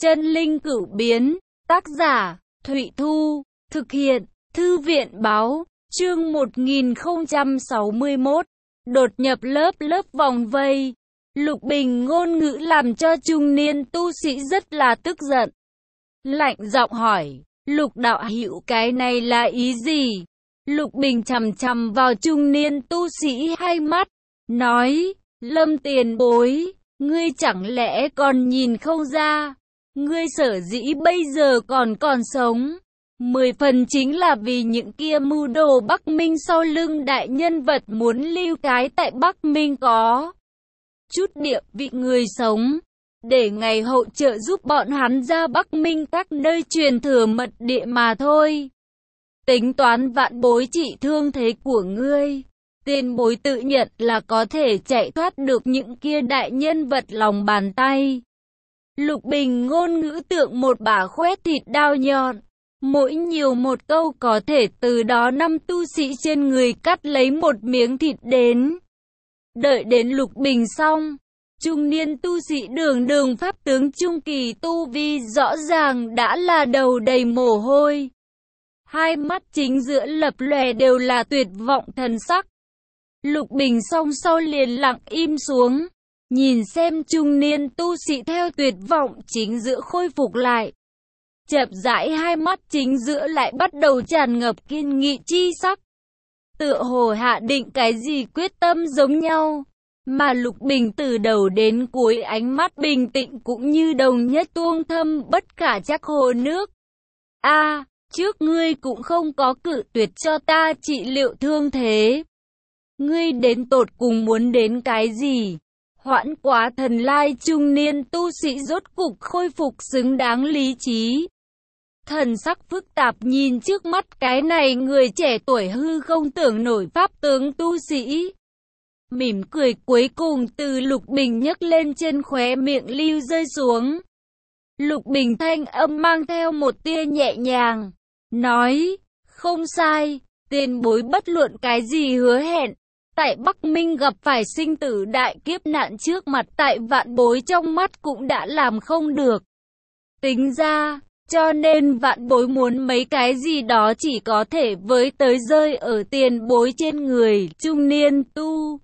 Chân linh cửu biến, tác giả, Thụy Thu, thực hiện, Thư viện Báo, chương 1061, đột nhập lớp vòng vây. Lục Bình ngôn ngữ làm cho trung niên tu sĩ rất là tức giận. Lạnh giọng hỏi, Lục đạo hữu cái này là ý gì? Lục Bình chằm chằm vào trung niên tu sĩ hai mắt, nói, Lâm tiền bối, ngươi chẳng lẽ còn nhìn không ra? Ngươi sở dĩ bây giờ còn sống, 10 phần chính là vì những kia mưu đồ Bắc Minh sau lưng đại nhân vật muốn lưu cái tại Bắc Minh có chút địa vị người sống, để ngày hậu trợ giúp bọn hắn ra Bắc Minh các nơi truyền thừa mật địa mà thôi. Tính toán vạn bối trị thương thế của ngươi, tiền bối tự nhận là có thể chạy thoát được những kia đại nhân vật lòng bàn tay. Lục Bình ngôn ngữ tượng một bả khoét thịt đao nhọn, mỗi nhiều một câu có thể từ đó 5 tu sĩ trên người cắt lấy một miếng thịt đến. Đợi đến Lục Bình xong, trung niên tu sĩ đường pháp tướng trung kỳ tu vi rõ ràng đã là đầu đầy mồ hôi. Hai mắt chính giữa lập lòe đều là tuyệt vọng thần sắc. Lục Bình xong sau liền lặng im xuống, nhìn xem trung niên tu sĩ theo tuyệt vọng chính giữa khôi phục lại. Chậm rãi hai mắt chính giữa lại bắt đầu tràn ngập kiên nghị chi sắc. Tựa hồ hạ định cái gì quyết tâm giống nhau. Mà Lục Bình từ đầu đến cuối ánh mắt bình tĩnh cũng như đồng nhất tuông thâm bất khả trắc hồ nước. Trước ngươi cũng không có cự tuyệt cho ta trị liệu thương thế. Ngươi đến tột cùng muốn đến cái gì? Hoãn quá thần lai trung niên tu sĩ rốt cục khôi phục xứng đáng lý trí. Thần sắc phức tạp nhìn trước mắt cái này người trẻ tuổi hư không tưởng nổi pháp tướng tu sĩ. Mỉm cười cuối cùng từ Lục Bình nhấc lên trên khóe miệng lưu rơi xuống. Lục Bình thanh âm mang theo một tia nhẹ nhàng, nói, không sai, tiền bối bất luận cái gì hứa hẹn. Tại Bắc Minh gặp phải sinh tử đại kiếp nạn trước mặt tại vạn bối trong mắt cũng đã làm không được. Tính ra, cho nên vạn bối muốn mấy cái gì đó chỉ có thể với tới rơi ở tiền bối trên người. Trung niên tu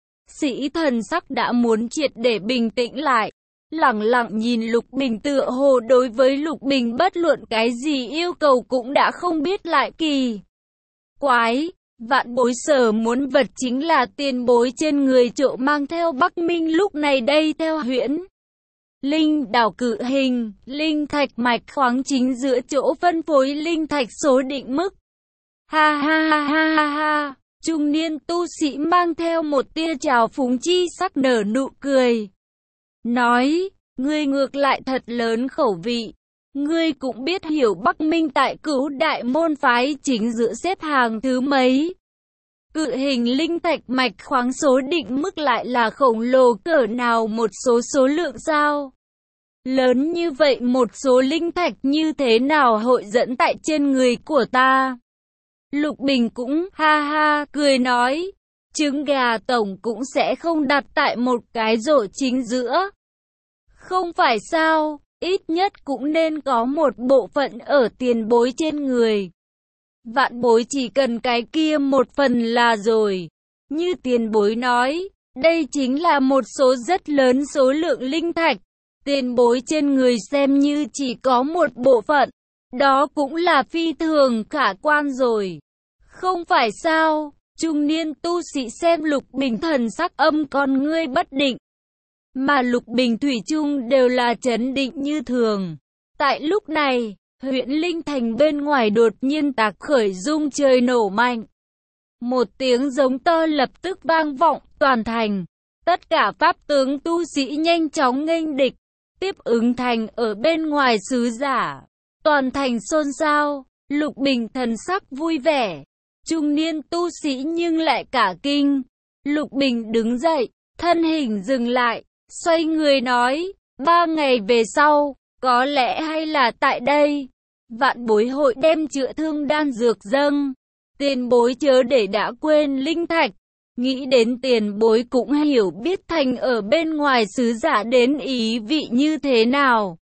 sĩ thần sắc đã muốn triệt để bình tĩnh lại, lẳng lặng nhìn Lục Bình tựa hồ đối với Lục Bình bất luận cái gì yêu cầu cũng đã không biết lại kỳ quái. Vạn bối sở muốn vật chính là tiền bối trên người trộm mang theo Bắc Minh lúc này đây theo huyễn linh đảo cự hình, linh thạch mạch khoáng chính giữa chỗ phân phối linh thạch số định mức. Ha ha ha ha ha ha, trung niên tu sĩ mang theo một tia trào phúng chi sắc nở nụ cười. Nói, ngươi ngược lại thật lớn khẩu vị. Ngươi cũng biết hiểu Bắc Minh tại Cửu đại môn phái chính giữa xếp hàng thứ mấy. Cự hình linh thạch mạch khoáng số định mức lại là khổng lồ cỡ nào một số lượng sao? Lớn như vậy một số linh thạch như thế nào hội dẫn tại trên người của ta? Lục Bình cũng ha ha cười nói, trứng gà tổng cũng sẽ không đặt tại một cái rổ chính giữa. Không phải sao? Ít nhất cũng nên có một bộ phận ở tiền bối trên người. Vạn bối chỉ cần cái kia một phần là rồi. Như tiền bối nói, đây chính là một số rất lớn số lượng linh thạch. Tiền bối trên người xem như chỉ có một bộ phận. Đó cũng là phi thường khả quan rồi. Không phải sao? Trung niên tu sĩ xem Lục Bình thần sắc âm con ngươi bất định. Mà Lục Bình thủy chung đều là trấn định như thường. Tại lúc này, huyện Linh Thành bên ngoài đột nhiên tạc khởi rung trời nổ mạnh. Một tiếng giống to lập tức vang vọng toàn thành. Tất cả pháp tướng tu sĩ nhanh chóng nghênh địch, tiếp ứng thành ở bên ngoài sứ giả. Toàn thành xôn xao, Lục Bình thần sắc vui vẻ. Trung niên tu sĩ nhưng lại cả kinh. Lục Bình đứng dậy, thân hình dừng lại. Xoay người nói, 3 ngày về sau, có lẽ hay là tại đây, vạn bối hội đem chữa thương đan dược dâng. Tiền bối chớ để đã quên linh thạch. Nghĩ đến tiền bối cũng hiểu biết thành ở bên ngoài sứ giả đến ý vị như thế nào.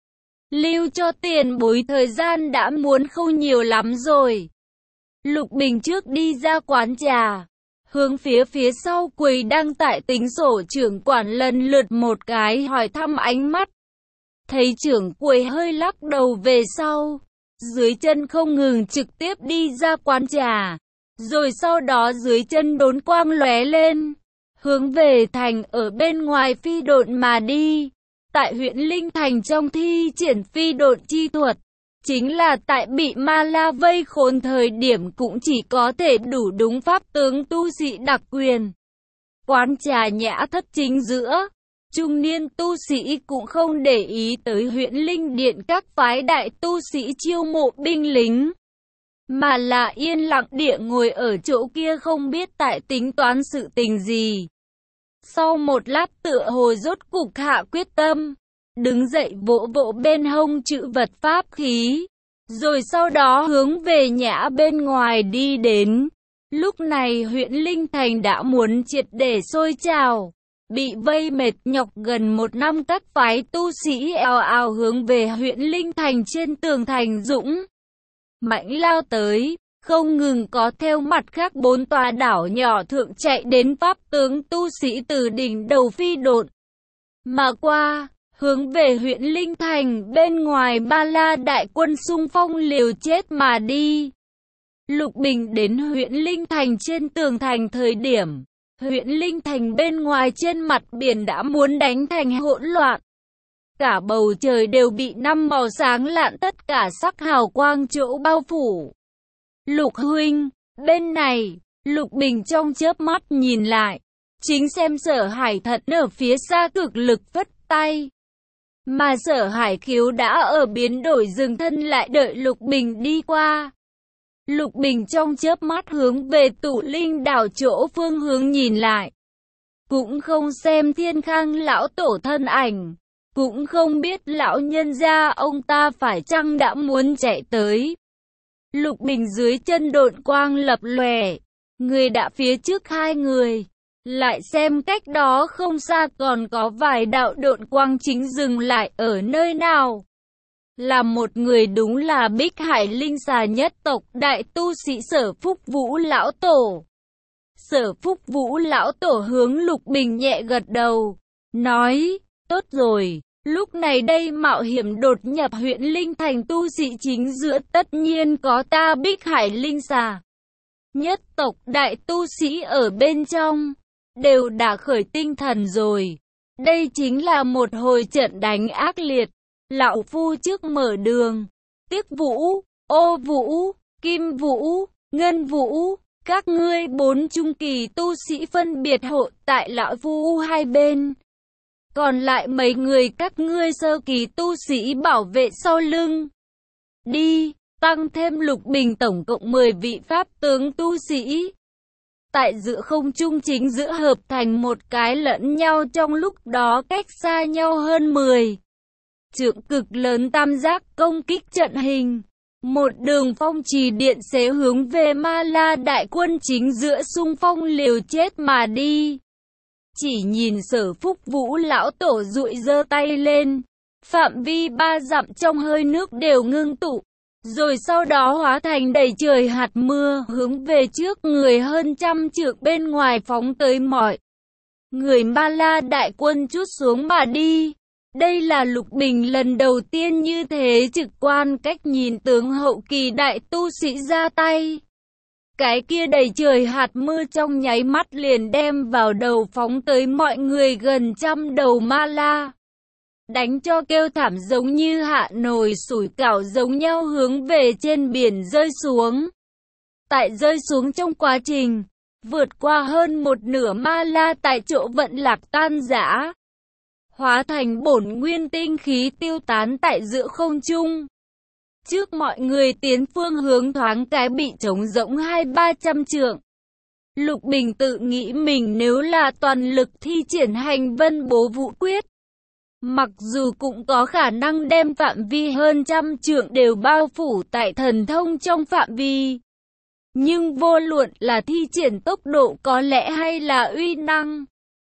Lưu cho tiền bối thời gian đã muốn không nhiều lắm rồi. Lục Bình trước đi ra quán trà, hướng phía sau quầy đang tại tính sổ trưởng quản lần lượt một cái hỏi thăm ánh mắt. Thấy trưởng quầy hơi lắc đầu về sau, dưới chân không ngừng trực tiếp đi ra quán trà, rồi sau đó dưới chân đốn quang lóe lên, hướng về thành ở bên ngoài phi độn mà đi. Tại huyện Linh Thành trong thi triển phi độn chi thuật, chính là tại bị ma la vây khốn thời điểm cũng chỉ có thể đủ đúng pháp tướng tu sĩ đặc quyền. Quán trà nhã thất chính giữa, trung niên tu sĩ cũng không để ý tới huyện Linh Điện các phái đại tu sĩ chiêu mộ binh lính, mà là yên lặng địa ngồi ở chỗ kia không biết tại tính toán sự tình gì. Sau một lát tựa hồ rốt cục hạ quyết tâm, đứng dậy vỗ vỗ bên hông chữ vật pháp khí, rồi sau đó hướng về nhã bên ngoài đi đến. Lúc này huyện Linh Thành đã muốn triệt để sôi trào, bị vây mệt nhọc gần một năm các phái tu sĩ ào ào hướng về huyện Linh Thành trên tường thành dũng mãnh lao tới, không ngừng có theo mặt khác 4 tòa đảo nhỏ thượng chạy đến pháp tướng tu sĩ từ đỉnh đầu phi độn mà qua, hướng về huyện Linh Thành bên ngoài Ba La đại quân xung phong liều chết mà đi. Lục Bình đến huyện Linh Thành trên tường thành thời điểm, huyện Linh Thành bên ngoài trên mặt biển đã muốn đánh thành hỗn loạn. Cả bầu trời đều bị 5 màu sáng lạn tất cả sắc hào quang chỗ bao phủ. Lục huynh, bên này, Lục Bình trong chớp mắt nhìn lại, chính xem Sở Hải Thận ở phía xa cực lực phất tay. Mà Sở Hải Khiếu đã ở biến đổi dừng thân lại đợi Lục Bình đi qua. Lục Bình trong chớp mắt hướng về Tụ Linh đảo chỗ phương hướng nhìn lại. Cũng không xem Thiên Khang lão tổ thân ảnh, cũng không biết lão nhân gia ông ta phải chăng đã muốn chạy tới. Lục Bình dưới chân độn quang lập lòe, người đã phía trước 2 người. Lại xem cách đó không xa còn có vài đạo độn quang chính dừng lại ở nơi nào. Là một người đúng là Bích Hải Linh Xà nhất tộc đại tu sĩ Sở Phúc Vũ lão tổ. Sở Phúc Vũ lão tổ hướng Lục Bình nhẹ gật đầu, nói, tốt rồi, lúc này đây mạo hiểm đột nhập huyện Linh Thành tu sĩ chính giữa tất nhiên có ta Bích Hải Linh Xà nhất tộc đại tu sĩ ở bên trong, đều đã khởi tinh thần rồi. Đây chính là một hồi trận đánh ác liệt. Lão phu trước mở đường, Tiếc Vũ, Ô Vũ, Kim Vũ, Ngân Vũ, các ngươi 4 trung kỳ tu sĩ phân biệt hộ tại lão phu hai bên. Còn lại mấy người các ngươi sơ kỳ tu sĩ bảo vệ sau lưng. Đi, tăng thêm Lục Bình tổng cộng 10 vị pháp tướng tu sĩ. Tại giữa không trung chính giữa hợp thành một cái lẫn nhau trong lúc đó cách xa nhau hơn 10 trượng cực lớn tam giác công kích trận hình. Một đường phong trì điện xế hướng về Ma La đại quân chính giữa xung phong liều chết mà đi. Chỉ nhìn Sở Phúc Vũ lão tổ dụi giơ tay lên, phạm vi 3 dặm trong hơi nước đều ngưng tụ, rồi sau đó hóa thành đầy trời hạt mưa hướng về trước người hơn 100 trượng bên ngoài phóng tới mọi người Ma La đại quân trút xuống mà đi. Đây là Lục Bình lần đầu tiên như thế trực quan cách nhìn tướng hậu kỳ đại tu sĩ ra tay. Cái kia đầy trời hạt mưa trong nháy mắt liền đem vào đầu phóng tới mọi người gần 100 đầu ma la. Đánh cho kêu thảm giống như hạ nồi sủi cảo giống nhau hướng về trên biển rơi xuống. Tại rơi xuống trong quá trình, vượt qua hơn một nửa ma la tại chỗ vận lạc tan rã, hóa thành bổn nguyên tinh khí tiêu tán tại giữa không trung. Trước mọi người tiến phương hướng thoáng cái bị trống rỗng 200-300 trượng. Lục Bình tự nghĩ mình nếu là toàn lực thi triển hành vân bố vũ quyết, mặc dù cũng có khả năng đem phạm vi hơn 100 trượng đều bao phủ tại thần thông trong phạm vi. Nhưng vô luận là thi triển tốc độ có lẽ hay là uy năng,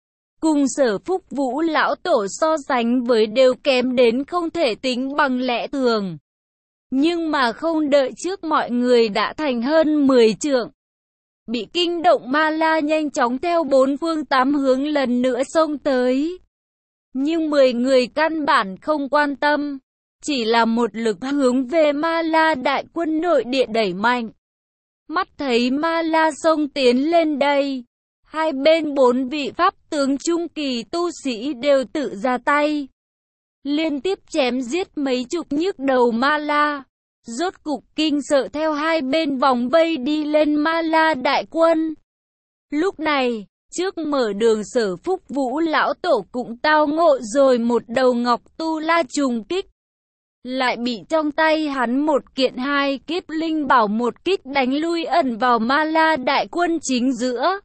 cùng Sở Phúc Vũ lão tổ so sánh với đều kém đến không thể tính bằng lẽ thường. Nhưng mà không đợi trước mọi người đã thành hơn 10 trượng. Bị kinh động Ma La nhanh chóng theo bốn phương tám hướng lần nữa xông tới. Nhưng 10 người căn bản không quan tâm, chỉ là một lực hướng về Ma La đại quân nội địa đẩy mạnh. Mắt thấy Ma La xông tiến lên đây, hai bên 4 vị pháp tướng trung kỳ tu sĩ đều tự ra tay, liên tiếp chém giết mấy chục nhức đầu Ma La. Rốt cục kinh sợ theo hai bên vòng vây đi lên Ma La đại quân. Lúc này, trước mở đường Sở Phúc Vũ lão tổ cũng tao ngộ rồi một đầu Ngọc Tu La trùng kích. Lại bị trong tay hắn một kiện hai kiếp linh bảo một kích đánh lui ẩn vào Ma La đại quân chính giữa.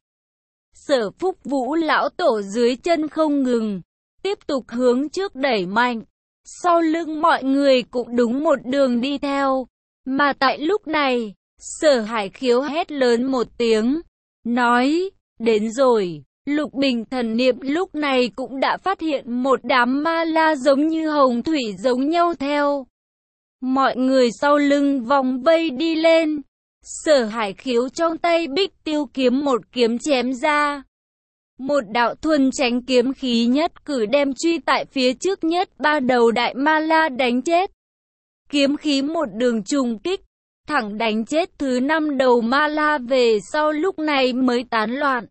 Sở Phúc Vũ lão tổ dưới chân không ngừng, tiếp tục hướng trước đẩy mạnh. Sau lưng mọi người cũng đúng một đường đi theo. Mà tại lúc này, Sở Hải Khiếu hét lớn một tiếng, nói, đến rồi. Lục Bình thần niệm lúc này cũng đã phát hiện một đám Ma La giống như hồng thủy giống nhau theo. Mọi người sau lưng vòng vây đi lên. Sở Hải Khiếu trong tay Bích Tiêu kiếm một kiếm chém ra. Một đạo thuần tránh kiếm khí nhất cử đem truy tại phía trước nhất ba đầu đại Ma La đánh chết. Kiếm khí một đường trùng kích, thẳng đánh chết thứ 5 đầu Ma La về sau lúc này mới tán loạn.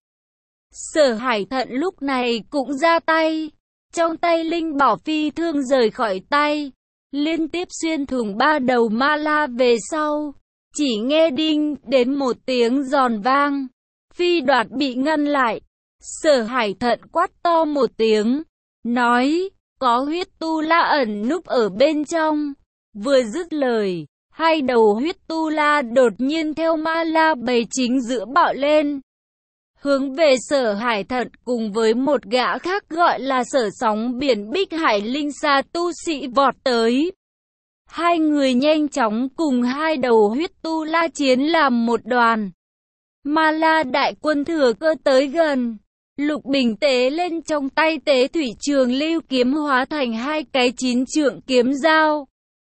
Sở Hải Thận lúc này cũng ra tay, trong tay linh bảo phi thương rời khỏi tay, liên tiếp xuyên thủng 3 đầu Ma La về sau. Chỉ nghe đinh đến một tiếng giòn vang, phi đoạt bị ngăn lại. Sở Hải Thận quát to một tiếng, nói, có huyết tu la ẩn núp ở bên trong. Vừa dứt lời, hai đầu huyết tu la đột nhiên theo Ma La bầy chính giữa bạo lên. Hướng về Sở Hải Thận cùng với một gã khác gọi là Sở Sóng Biển Bích Hải Linh Sa tu sĩ vọt tới. Hai người nhanh chóng cùng hai đầu huyết tu la chiến làm một đoàn. Ma La đại quân thừa cơ tới gần. Lục Bình tế lên trong tay tế thủy trường lưu kiếm hóa thành hai cái 9 trượng kiếm dao.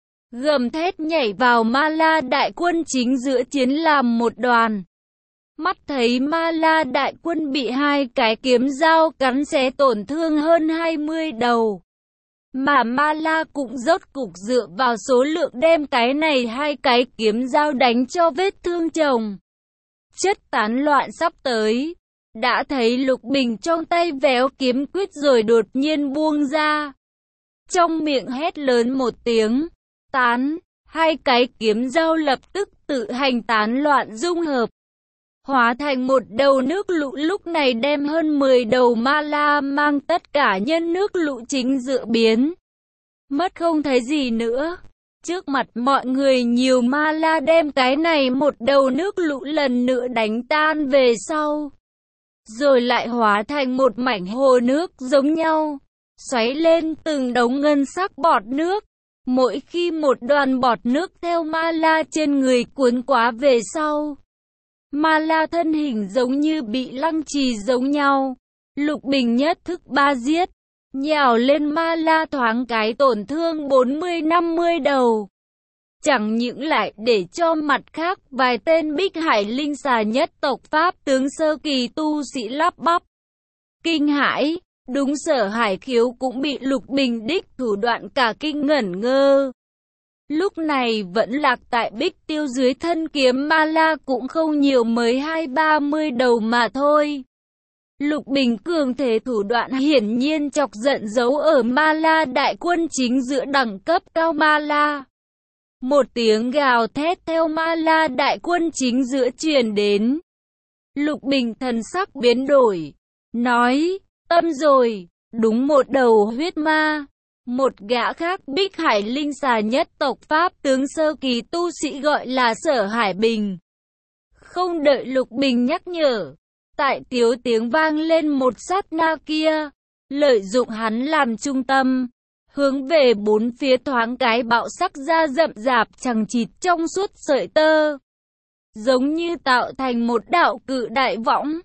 Gầm thét nhảy vào Ma La đại quân chính giữa chiến làm một đoàn. Mắt thấy Ma La đại quân bị hai cái kiếm dao cắn xé tổn thương hơn 20 đầu. Mà Ma La cũng rốt cục dựa vào số lượng đem cái này hai cái kiếm dao đánh cho vết thương chồng chất tán loạn sắp tới. Đã thấy Lục Bình trong tay véo kiếm quyết rồi đột nhiên buông ra. Trong miệng hét lớn một tiếng, tán, hai cái kiếm dao lập tức tự hành tán loạn dung hợp. Hóa thành một đầu nước lũ lúc này đem hơn 10 đầu Ma La mang tất cả nhân nước lũ chính giữa biến. Mất không thấy gì nữa. Trước mặt mọi người nhiều Ma La đem cái này một đầu nước lũ lần nữa đánh tan về sau. Rồi lại hóa thành một mảnh hồ nước giống nhau, xoáy lên từng đống ngân sắc bọt nước. Mỗi khi một đoàn bọt nước theo Ma La trên người cuốn quá về sau, Ma La thân hình giống như bị lăng trì giống nhau. Lục Bình nhất thức ba giết, nhào lên Ma La thoáng cái tổn thương 40-50 đầu. Chẳng những lại để cho mặt khác vài tên Bích Hải Linh Xà nhất tộc Pháp tướng sơ kỳ tu sĩ lắp bắp kinh hãi. Đúng Sở Hải Khiếu cũng bị Lục Bình đích thủ đoạn cả kinh ngẩn ngơ. Lúc này vẫn lạc tại Bích Tiêu dưới thân kiếm Ma La cũng không nhiều, mới 20-30 đầu mà thôi. Lục Bình cường thể thủ đoạn hiển nhiên chọc giận giấu ở Ma La đại quân chính giữa đẳng cấp cao Ma La. Một tiếng gào thét theo Ma La đại quân chính giữa truyền đến. Lục Bình thần sắc biến đổi, nói, tâm rồi, đúng một đầu huyết ma. Một gã khác Bích Hải Linh Xà nhất tộc Pháp tướng sơ kỳ tu sĩ gọi là Sở Hải Bình. Không đợi Lục Bình nhắc nhở, tại tiếu tiếng vang lên một sát na kia, lợi dụng hắn làm trung tâm, hướng về bốn phía thoáng cái bạo sắc ra rậm rạp chằng chịt trong suốt sợi tơ, giống như tạo thành một đạo cự đại võng.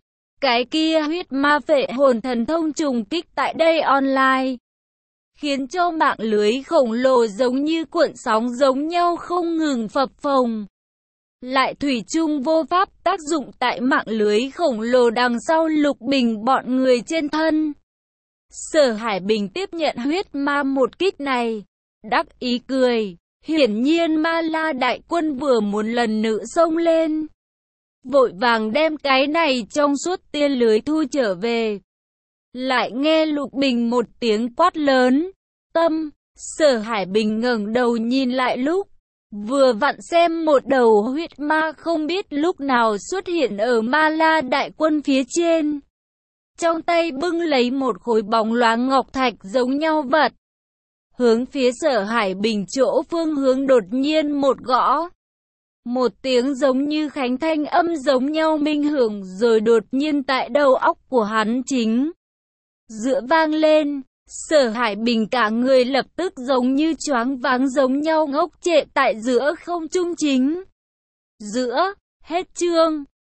cái kia huyết ma phệ hồn thần thông trùng kích tại đây online, khiến cho mạng lưới khổng lồ giống như cuộn sóng giống nhau không ngừng phập phồng. Lại thủy chung vô pháp tác dụng tại mạng lưới khổng lồ đằng sau Lục Bình bọn người trên thân. Sở Hải Bình tiếp nhận huyết ma một kích này, đắc ý cười. Hiển nhiên Ma La đại quân vừa một lần nữa xông lên, vội vàng đem cái này trong suốt tia lưới thu trở về. Lại nghe Lục Bình một tiếng quát lớn, tâm. Sở Hải Bình ngẩng đầu nhìn lại lúc, vừa vặn xem một đầu huyết ma không biết lúc nào xuất hiện ở Ma La đại quân phía trên. Trong tay bưng lấy một khối bóng loáng ngọc thạch giống nhau vật. Hướng phía Sở Hải Bình chỗ phương hướng đột nhiên một gõ. Một tiếng giống như khánh thanh âm giống nhau minh hưởng rồi đột nhiên tại đầu óc của hắn chính giữa vang lên. Sở Hải Bình cả người lập tức giống như choáng váng giống nhau ngốc trệ tại giữa không trung chính. Giữa, hết chương.